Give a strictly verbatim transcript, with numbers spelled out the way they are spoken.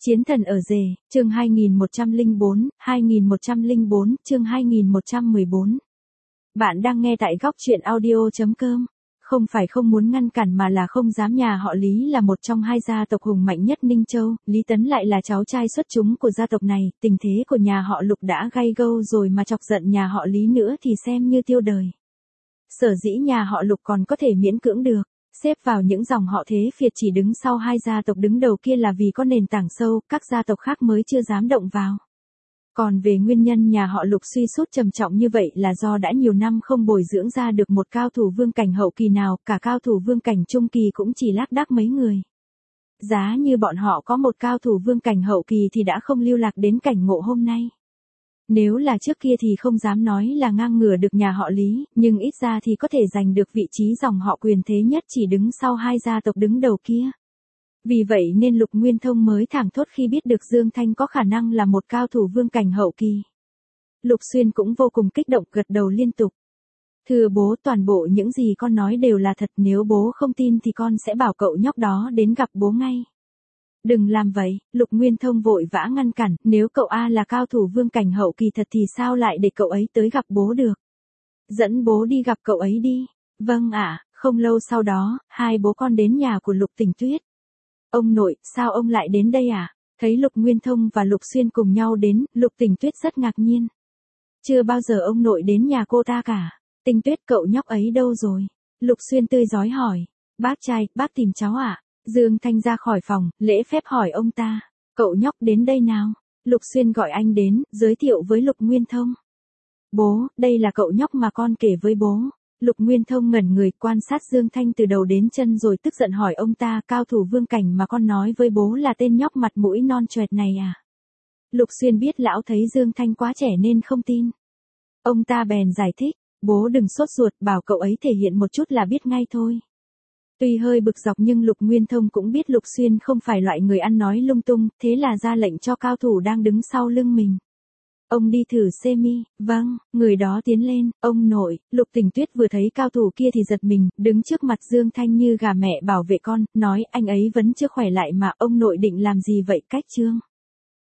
Chiến thần ở rể, chương hai nghìn một trăm lẻ bốn, hai nghìn một trăm lẻ bốn, chương hai nghìn một trăm mười bốn. Bạn đang nghe tại góc truyện audio chấm com. Không phải không muốn ngăn cản mà là không dám. Nhà họ Lý là một trong hai gia tộc hùng mạnh nhất Ninh Châu, Lý Tấn lại là cháu trai xuất chúng của gia tộc này, tình thế của nhà họ Lục đã gay gâu rồi mà chọc giận nhà họ Lý nữa thì xem như tiêu đời. Sở dĩ nhà họ Lục còn có thể miễn cưỡng được xếp vào những dòng họ thế Việt chỉ đứng sau hai gia tộc đứng đầu kia là vì có nền tảng sâu, các gia tộc khác mới chưa dám động vào. Còn về nguyên nhân nhà họ Lục suy sút trầm trọng như vậy là do đã nhiều năm không bồi dưỡng ra được một cao thủ vương cảnh hậu kỳ nào, cả cao thủ vương cảnh trung kỳ cũng chỉ lác đác mấy người. Giá như bọn họ có một cao thủ vương cảnh hậu kỳ thì đã không lưu lạc đến cảnh ngộ hôm nay. Nếu là trước kia thì không dám nói là ngang ngửa được nhà họ Lý, nhưng ít ra thì có thể giành được vị trí dòng họ quyền thế nhất chỉ đứng sau hai gia tộc đứng đầu kia. Vì vậy nên Lục Nguyên Thông mới thảng thốt khi biết được Dương Thanh có khả năng là một cao thủ vương cảnh hậu kỳ. Lục Xuyên cũng vô cùng kích động, gật đầu liên tục. Thưa bố, toàn bộ những gì con nói đều là thật, nếu bố không tin thì con sẽ bảo cậu nhóc đó đến gặp bố ngay. Đừng làm vậy, Lục Nguyên Thông vội vã ngăn cản, nếu cậu A là cao thủ vương cảnh hậu kỳ thật thì sao lại để cậu ấy tới gặp bố được. Dẫn bố đi gặp cậu ấy đi. Vâng ạ. Không lâu sau đó, hai bố con đến nhà của Lục Tình Tuyết. Ông nội, sao ông lại đến đây à? Thấy Lục Nguyên Thông và Lục Xuyên cùng nhau đến, Lục Tình Tuyết rất ngạc nhiên. Chưa bao giờ ông nội đến nhà cô ta cả. Tình Tuyết, cậu nhóc ấy đâu rồi? Lục Xuyên tươi rói hỏi. Bác trai, bác tìm cháu ạ. Dương Thanh ra khỏi phòng, lễ phép hỏi ông ta. Cậu nhóc đến đây nào? Lục Xuyên gọi anh đến, giới thiệu với Lục Nguyên Thông. Bố, đây là cậu nhóc mà con kể với bố. Lục Nguyên Thông ngẩn người quan sát Dương Thanh từ đầu đến chân rồi tức giận hỏi ông ta, cao thủ vương cảnh mà con nói với bố là tên nhóc mặt mũi non choẹt này à? Lục Xuyên biết lão thấy Dương Thanh quá trẻ nên không tin. Ông ta bèn giải thích, bố đừng sốt ruột, bảo cậu ấy thể hiện một chút là biết ngay thôi. Tuy hơi bực dọc nhưng Lục Nguyên Thông cũng biết Lục Xuyên không phải loại người ăn nói lung tung, thế là ra lệnh cho cao thủ đang đứng sau lưng mình. Ông đi thử semi, vâng, người đó tiến lên, ông nội. Lục Tình Tuyết vừa thấy cao thủ kia thì giật mình, đứng trước mặt Dương Thanh như gà mẹ bảo vệ con, nói anh ấy vẫn chưa khỏe lại mà ông nội định làm gì vậy cách trương.